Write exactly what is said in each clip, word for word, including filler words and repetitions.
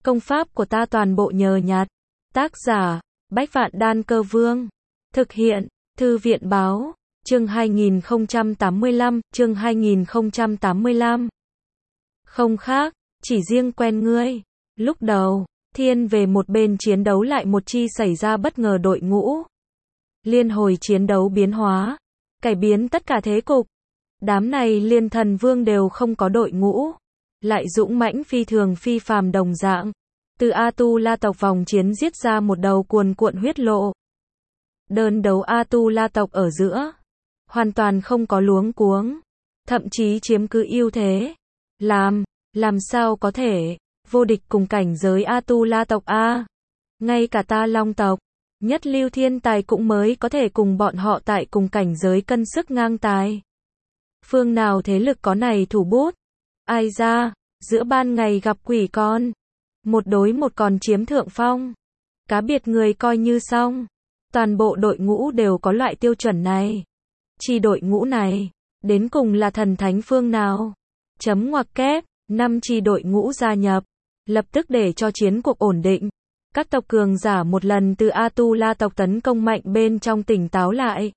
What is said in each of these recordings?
Công pháp của ta toàn bộ nhờ nhặt. Tác giả, Bách Vạn Đan Cơ Vương. Thực hiện, Thư viện Báo. Chương hai nghìn không trăm tám mươi lăm, chương hai nghìn không trăm tám mươi lăm. Không khác, chỉ riêng quen ngươi. Lúc đầu, thiên về một bên chiến đấu lại một chi xảy ra bất ngờ đội ngũ. Liên hồi chiến đấu biến hóa, cải biến tất cả thế cục. Đám này liên thần vương đều không có đội ngũ. Lại dũng mãnh phi thường phi phàm đồng dạng. Từ A-tu-la tộc vòng chiến giết ra một đầu cuồn cuộn huyết lộ. Đơn đấu A-tu-la tộc ở giữa. Hoàn toàn không có luống cuống. Thậm chí chiếm cứ ưu thế. Làm, làm sao có thể, vô địch cùng cảnh giới A-tu-la tộc A. Ngay cả ta Long tộc, nhất lưu thiên tài cũng mới có thể cùng bọn họ tại cùng cảnh giới cân sức ngang tài. Phương nào thế lực có này thủ bút? Ai ra, giữa ban ngày gặp quỷ con. Một đối một còn chiếm thượng phong. Cá biệt người coi như xong. Toàn bộ đội ngũ đều có loại tiêu chuẩn này. Chỉ đội ngũ này, đến cùng là thần thánh phương nào? Chấm ngoặc kép, năm chi đội ngũ gia nhập. Lập tức để cho chiến cuộc ổn định. Các tộc cường giả một lần từ A-tu-la tộc tấn công mạnh bên trong tỉnh táo lại.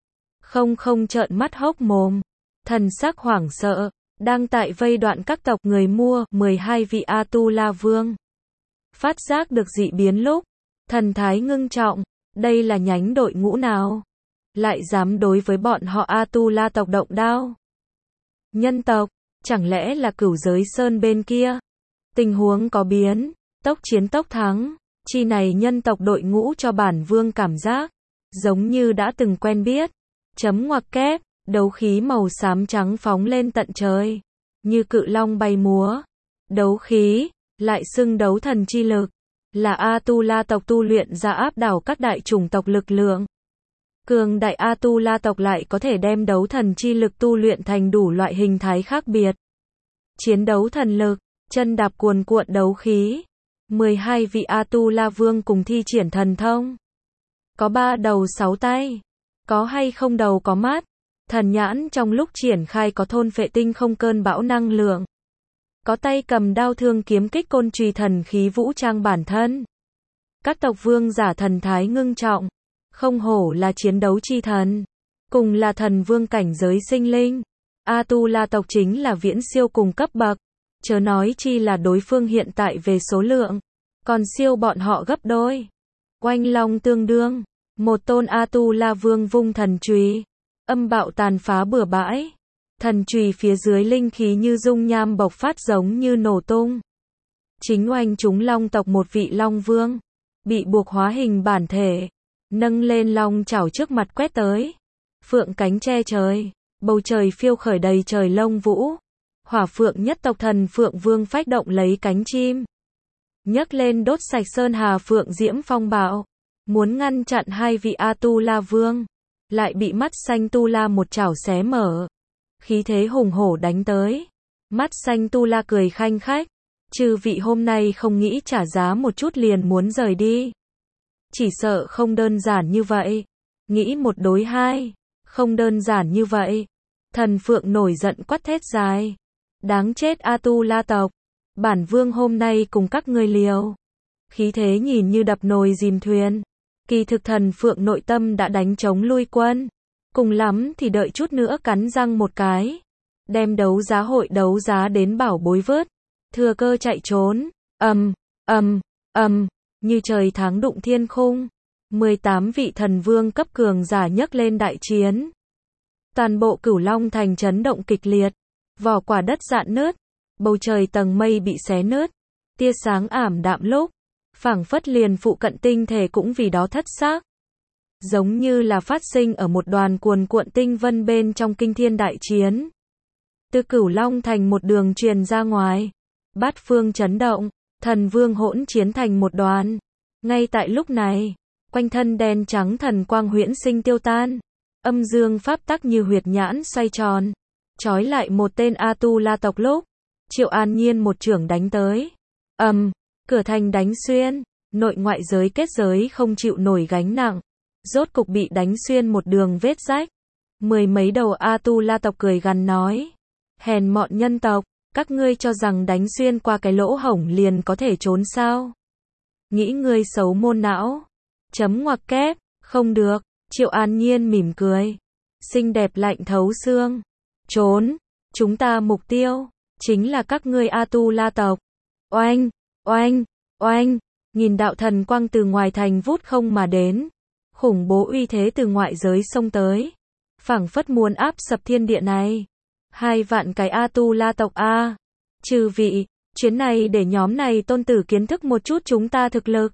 Không không trợn mắt hốc mồm. Thần sắc hoảng sợ. Đang tại vây đoạn các tộc người mua, mười hai vị A-tu-la vương. Phát giác được dị biến lúc. Thần thái ngưng trọng. Đây là nhánh đội ngũ nào? Lại dám đối với bọn họ A-tu-la tộc động đao? Nhân tộc, chẳng lẽ là Cửu Giới Sơn bên kia? Tình huống có biến, tốc chiến tốc thắng. Chi này nhân tộc đội ngũ cho bản vương cảm giác giống như đã từng quen biết. Chấm ngoặc kép, đấu khí màu xám trắng phóng lên tận trời, như cự long bay múa. Đấu khí, lại xưng đấu thần chi lực, là A-tu-la tộc tu luyện ra áp đảo các đại chủng tộc lực lượng. Cường đại A-tu-la tộc lại có thể đem đấu thần chi lực tu luyện thành đủ loại hình thái khác biệt. Chiến đấu thần lực, chân đạp cuồn cuộn đấu khí. mười hai vị A-tu-la vương cùng thi triển thần thông. Có ba đầu sáu tay. Có hay không đầu có mắt. Thần nhãn trong lúc triển khai có thôn phệ tinh không cơn bão năng lượng. Có tay cầm đao thương kiếm kích côn chùy thần khí vũ trang bản thân. Các tộc vương giả thần thái ngưng trọng. Không hổ là chiến đấu chi thần. Cùng là thần vương cảnh giới sinh linh. A-tu-la tộc chính là viễn siêu cùng cấp bậc. Chớ nói chi là đối phương hiện tại về số lượng. Còn siêu bọn họ gấp đôi. Oanh long tương đương. Một tôn A-tu-la vương vung thần chùy. Âm bạo tàn phá bừa bãi. Thần chùy phía dưới linh khí như dung nham bộc phát giống như nổ tung. Chính oanh chúng long tộc một vị long vương. Bị buộc hóa hình bản thể. Nâng lên long chảo trước mặt quét tới. Phượng cánh che trời. Bầu trời phiêu khởi đầy trời lông vũ. Hỏa phượng nhất tộc thần phượng vương phách động lấy cánh chim. Nhấc lên đốt sạch sơn hà phượng diễm phong bạo. Muốn ngăn chặn hai vị A-tu-la vương. Lại bị mắt xanh tu-la một chảo xé mở. Khí thế hùng hổ đánh tới. Mắt xanh tu-la cười khanh khách. Chư vị hôm nay không nghĩ trả giá một chút liền muốn rời đi. Chỉ sợ không đơn giản như vậy. Nghĩ một đối hai. Không đơn giản như vậy. Thần phượng nổi giận quát thét dài. Đáng chết A-tu-la tộc. Bản vương hôm nay cùng các ngươi liều. Khí thế nhìn như đập nồi dìm thuyền. Kỳ thực thần phượng nội tâm đã đánh chống lui quân. Cùng lắm thì đợi chút nữa cắn răng một cái. Đem đấu giá hội đấu giá đến bảo bối vớt. Thừa cơ chạy trốn. Ầm, ầm, ầm, như trời tháng đụng thiên khung. mười tám vị thần vương cấp cường giả nhấc lên đại chiến. Toàn bộ Cửu Long thành chấn động kịch liệt. Vỏ quả đất rạn nứt. Bầu trời tầng mây bị xé nứt. Tia sáng ảm đạm lúc. Phảng phất liền phụ cận tinh thể cũng vì đó thất xác. Giống như là phát sinh ở một đoàn cuồn cuộn tinh vân bên trong kinh thiên đại chiến. Từ Cửu Long thành một đường truyền ra ngoài. Bát phương chấn động. Thần vương hỗn chiến thành một đoàn. Ngay tại lúc này, quanh thân đen trắng thần quang huyễn sinh tiêu tan. Âm dương pháp tắc như huyệt nhãn xoay tròn. Chói lại một tên A-tu-la tộc lúc. Triệu An Nhiên một chưởng đánh tới. Ầm, um, cửa thành đánh xuyên. Nội ngoại giới kết giới không chịu nổi gánh nặng. Rốt cục bị đánh xuyên một đường vết rách. Mười mấy đầu A-tu-la tộc cười gằn nói. Hèn mọn nhân tộc, Các ngươi cho rằng đánh xuyên qua cái lỗ hổng liền có thể trốn sao? Nghĩ ngươi xấu môn não. Chấm ngoặc kép, không được. Triệu An Nhiên mỉm cười. Xinh đẹp lạnh thấu xương. Trốn. Chúng ta mục tiêu chính là các ngươi A-tu-la tộc. Oanh, oanh, oanh. Nhìn đạo thần quang từ ngoài thành vút không mà đến. Khủng bố uy thế từ ngoại giới xông tới. Phảng phất muốn áp sập thiên địa này. Hai vạn cái A-tu-la tộc A. Trừ vị, chuyến này để nhóm này tôn tử kiến thức một chút chúng ta thực lực.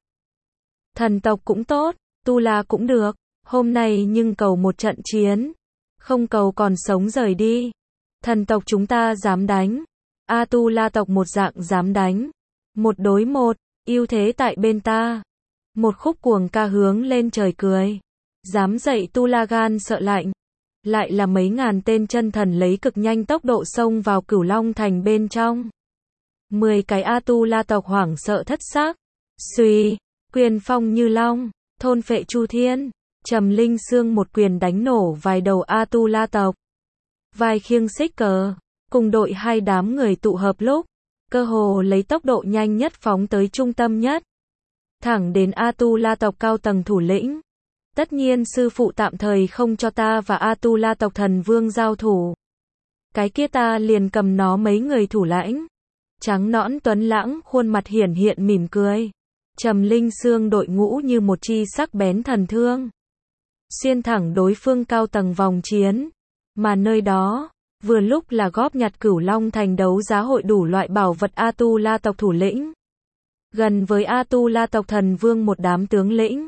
Thần tộc cũng tốt, tu-la cũng được. Hôm nay nhưng cầu một trận chiến. Không cầu còn sống rời đi. Thần tộc chúng ta dám đánh. A-tu-la tộc một dạng dám đánh. Một đối một, ưu thế tại bên ta. Một khúc cuồng ca hướng lên trời cười. Dám dậy tu-la gan sợ lạnh. Lại là mấy ngàn tên chân thần lấy cực nhanh tốc độ xông vào Cửu Long thành bên trong. Mười cái A-tu-la tộc hoảng sợ thất xác. Xuy, quyền phong như long, thôn phệ chu thiên. Trầm Linh Sương một quyền đánh nổ vài đầu A-tu-la tộc. Vài khiêng xích cờ, cùng đội hai đám người tụ hợp lúc, cơ hồ lấy tốc độ nhanh nhất phóng tới trung tâm nhất. Thẳng đến A-tu-la tộc cao tầng thủ lĩnh. Tất nhiên sư phụ tạm thời không cho ta và A-tu-la tộc thần vương giao thủ. Cái kia ta liền cầm nó mấy người thủ lãnh. Trắng nõn tuấn lãng, khuôn mặt hiển hiện mỉm cười. Trầm Linh Sương đội ngũ như một chi sắc bén thần thương. Xuyên thẳng đối phương cao tầng vòng chiến. Mà nơi đó, vừa lúc là góp nhặt Cửu Long thành đấu giá hội đủ loại bảo vật A-tu-la tộc thủ lĩnh. Gần với A-tu-la tộc thần vương một đám tướng lĩnh.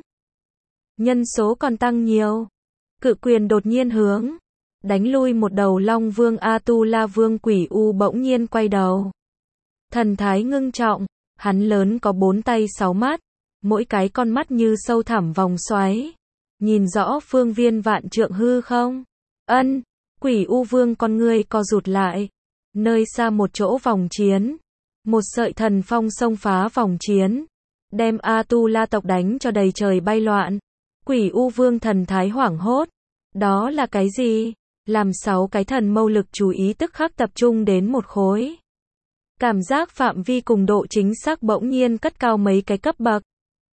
Nhân số còn tăng nhiều. Cự quyền đột nhiên hướng. Đánh lui một đầu Long Vương A-tu-la Vương Quỷ U bỗng nhiên quay đầu. Thần thái ngưng trọng. Hắn lớn có bốn tay sáu mắt. Mỗi cái con mắt như sâu thẳm vòng xoáy. Nhìn rõ phương viên vạn trượng hư không? Ân. Quỷ U Vương con ngươi co rụt lại. Nơi xa một chỗ vòng chiến. Một sợi thần phong xông phá vòng chiến. Đem A-tu-la tộc đánh cho đầy trời bay loạn. Quỷ U Vương thần thái hoảng hốt. Đó là cái gì? Làm sáu cái thần mâu lực chú ý tức khắc tập trung đến một khối. Cảm giác phạm vi cùng độ chính xác bỗng nhiên cất cao mấy cái cấp bậc.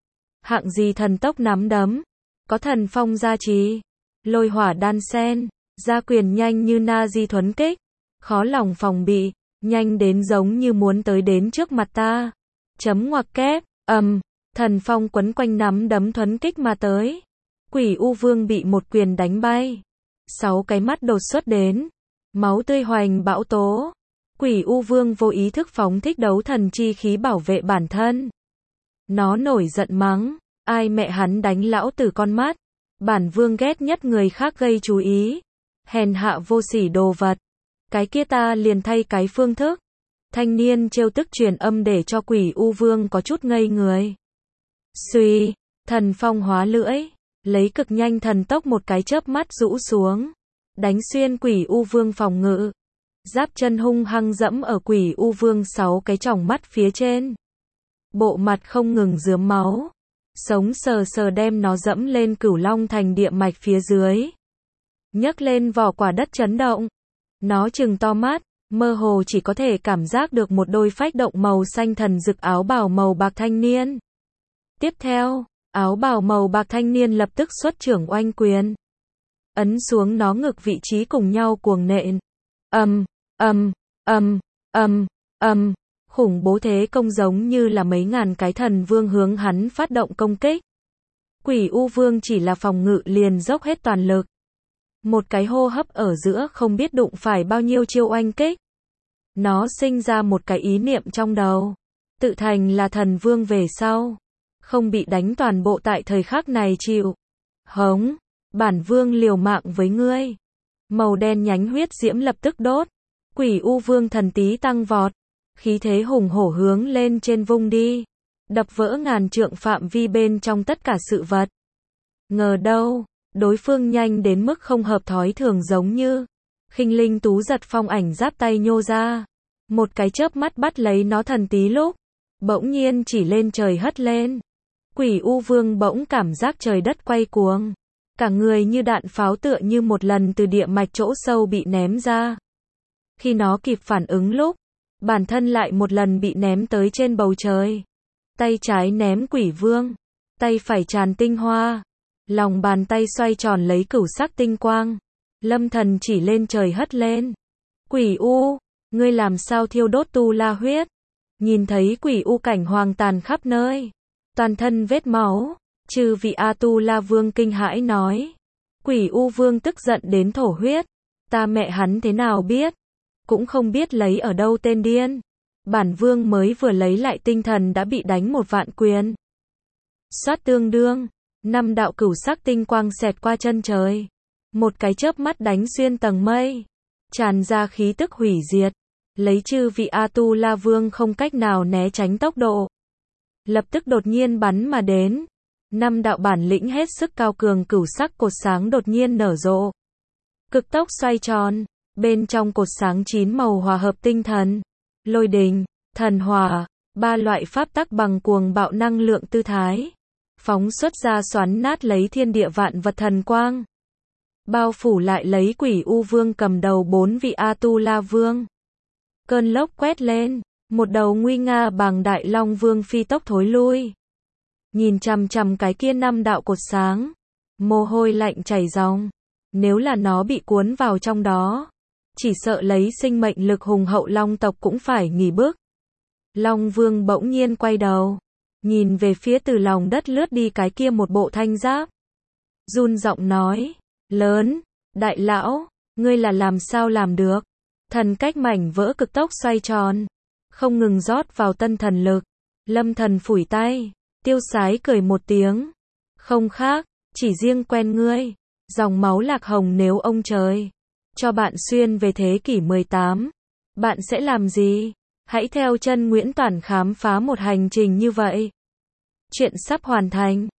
Hạng gì thần tốc nắm đấm. Có thần phong gia trì. Lôi hỏa đan sen. Gia quyền nhanh như na di thuấn kích. Khó lòng phòng bị. Nhanh đến giống như muốn tới đến trước mặt ta. Chấm ngoặc kép. Ầm. Um, thần phong quấn quanh nắm đấm thuấn kích mà tới. Quỷ U Vương bị một quyền đánh bay. Sáu cái mắt đột xuất đến. Máu tươi hoành bão tố. Quỷ U Vương vô ý thức phóng thích đấu thần chi khí bảo vệ bản thân. Nó nổi giận mắng. Ai mẹ hắn đánh lão tử con mắt. Bản vương ghét nhất người khác gây chú ý. Hèn hạ vô sỉ đồ vật. Cái kia ta liền thay cái phương thức. Thanh niên trêu tức truyền âm để cho Quỷ U Vương có chút ngây người. Xuy, thần phong hóa lưỡi. Lấy cực nhanh thần tốc một cái chớp mắt rũ xuống. Đánh xuyên Quỷ U Vương phòng ngự. Giáp chân hung hăng dẫm ở Quỷ U Vương sáu cái tròng mắt phía trên. Bộ mặt không ngừng rướm máu. Sống sờ sờ đem nó dẫm lên Cửu Long thành địa mạch phía dưới. Nhấc lên vỏ quả đất chấn động. Nó trừng to mắt, mơ hồ chỉ có thể cảm giác được một đôi phách động màu xanh thần rực áo bào màu bạc thanh niên. Tiếp theo, áo bào màu bạc thanh niên lập tức xuất trưởng oanh quyền. Ấn xuống nó ngực vị trí cùng nhau cuồng nện. Ầm, ầm, ầm, ầm, ầm. Khủng bố thế công giống như là mấy ngàn cái thần vương hướng hắn phát động công kích. Quỷ U Vương chỉ là phòng ngự liền dốc hết toàn lực. Một cái hô hấp ở giữa không biết đụng phải bao nhiêu chiêu oanh kích. Nó sinh ra một cái ý niệm trong đầu. Tự thành là thần vương về sau. Không bị đánh toàn bộ tại thời khắc này chịu. Hống, bản vương liều mạng với ngươi. Màu đen nhánh huyết diễm lập tức đốt. Quỷ U Vương thần tí tăng vọt. Khí thế hùng hổ hướng lên trên vung đi. Đập vỡ ngàn trượng phạm vi bên trong tất cả sự vật. Ngờ đâu, đối phương nhanh đến mức không hợp thói thường giống như. Khinh linh tú giật phong ảnh giáp tay nhô ra. Một cái chớp mắt bắt lấy nó thần tí lúc. Bỗng nhiên chỉ lên trời hất lên. Quỷ U Vương bỗng cảm giác trời đất quay cuồng. Cả người như đạn pháo tựa như một lần từ địa mạch chỗ sâu bị ném ra. Khi nó kịp phản ứng lúc. bản thân lại một lần bị ném tới trên bầu trời. Tay trái ném quỷ vương, tay phải tràn tinh hoa, lòng bàn tay xoay tròn lấy cửu sắc tinh quang. Lâm Thần chỉ lên trời hất lên. Quỷ u, ngươi làm sao thiêu đốt tu la huyết? Nhìn thấy quỷ u cảnh hoàng tàn khắp nơi, toàn thân vết máu, chư vị A Tu La Vương kinh hãi nói. Quỷ u vương tức giận đến thổ huyết. Ta mẹ hắn thế nào biết? Cũng không biết lấy ở đâu tên điên. Bản vương mới vừa lấy lại tinh thần đã bị đánh một vạn quyền. Xoát tương đương, năm đạo cửu sắc tinh quang xẹt qua chân trời. Một cái chớp mắt đánh xuyên tầng mây, tràn ra khí tức hủy diệt, lấy chư vị A Tu La Vương không cách nào né tránh tốc độ. Lập tức đột nhiên bắn mà đến. Năm đạo bản lĩnh hết sức cao cường cửu sắc cột sáng đột nhiên nở rộ. Cực tốc xoay tròn, bên trong cột sáng chín màu hòa hợp tinh thần, lôi đình, thần hỏa, ba loại pháp tắc bằng cuồng bạo năng lượng tư thái, phóng xuất ra xoắn nát lấy thiên địa vạn vật thần quang. Bao phủ lại lấy quỷ u vương cầm đầu bốn vị A Tu La Vương. Cơn lốc quét lên, một đầu nguy nga bằng đại long vương phi tốc thối lui. Nhìn chằm chằm cái kia năm đạo cột sáng, mồ hôi lạnh chảy ròng. Nếu là nó bị cuốn vào trong đó, chỉ sợ lấy sinh mệnh lực hùng hậu long tộc cũng phải nghỉ bước. Long vương bỗng nhiên quay đầu, nhìn về phía từ lòng đất lướt đi cái kia một bộ thanh giáp. Run giọng nói, lớn, đại lão, ngươi là làm sao làm được? Thần cách mảnh vỡ cực tốc xoay tròn, không ngừng rót vào tân thần lực. Lâm Thần phủi tay, tiêu sái cười một tiếng. Không khác, chỉ riêng quen ngươi, dòng máu lạc hồng nếu ông trời cho bạn xuyên về thế kỷ mười tám, bạn sẽ làm gì? Hãy theo chân Nguyễn Toản khám phá một hành trình như vậy. Chuyện sắp hoàn thành.